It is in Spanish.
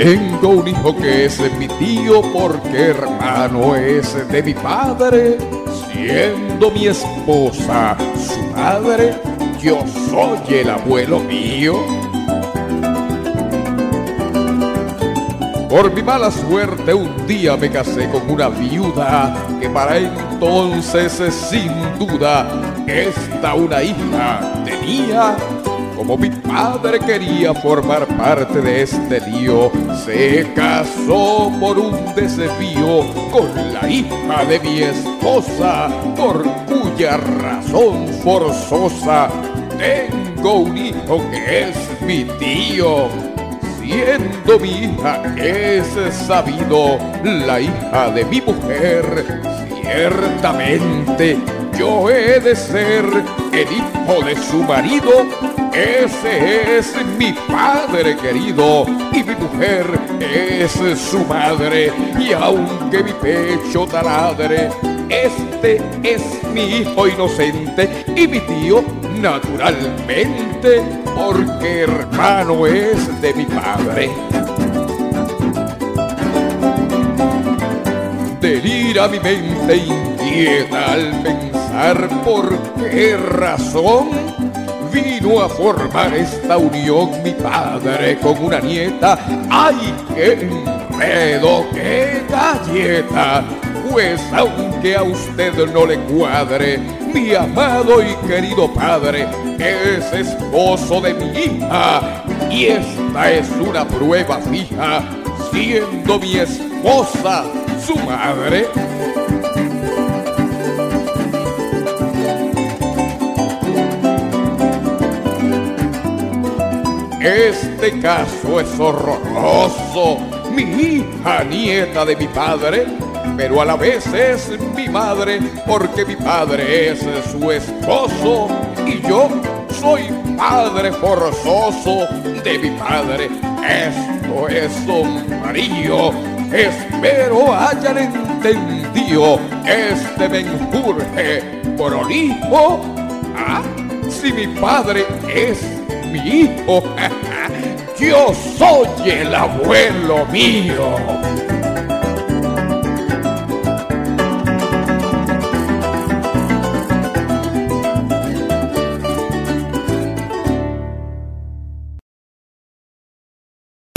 Tengo un hijo que es mi tío porque hermano es de mi padre, siendo mi esposa su madre, yo soy el abuelo mío. Por mi mala suerte un día me casé con una viuda que para entonces sin duda esta una hija tenía. Como mi padre quería formar parte de este lío, se casó por un desvío con la hija de mi esposa, por cuya razón forzosa tengo un hijo que es mi tío. Siendo mi hija es sabido la hija de mi mujer, ciertamente yo he de ser el hijo de su marido. Ese es mi padre querido y mi mujer es su madre. Y aunque mi pecho taladre, este es mi hijo inocente y mi tío naturalmente, porque hermano es de mi padre. Delira mi mente inquieta al pensar por qué razón vino a formar esta unión mi padre con una nieta. ¡Ay, qué enredo, qué galleta! Pues aunque a usted no le cuadre, mi amado y querido padre es esposo de mi hija, y esta es una prueba fija, siendo mi esposa su madre. Este caso es horroroso, mi hija nieta de mi padre, pero a la vez es mi madre, porque mi padre es su esposo y yo soy padre forzoso de mi padre. Esto es un marío, espero hayan entendido este menjurje prolijo. Ah, si mi padre es mi hijo, yo soy el abuelo mío.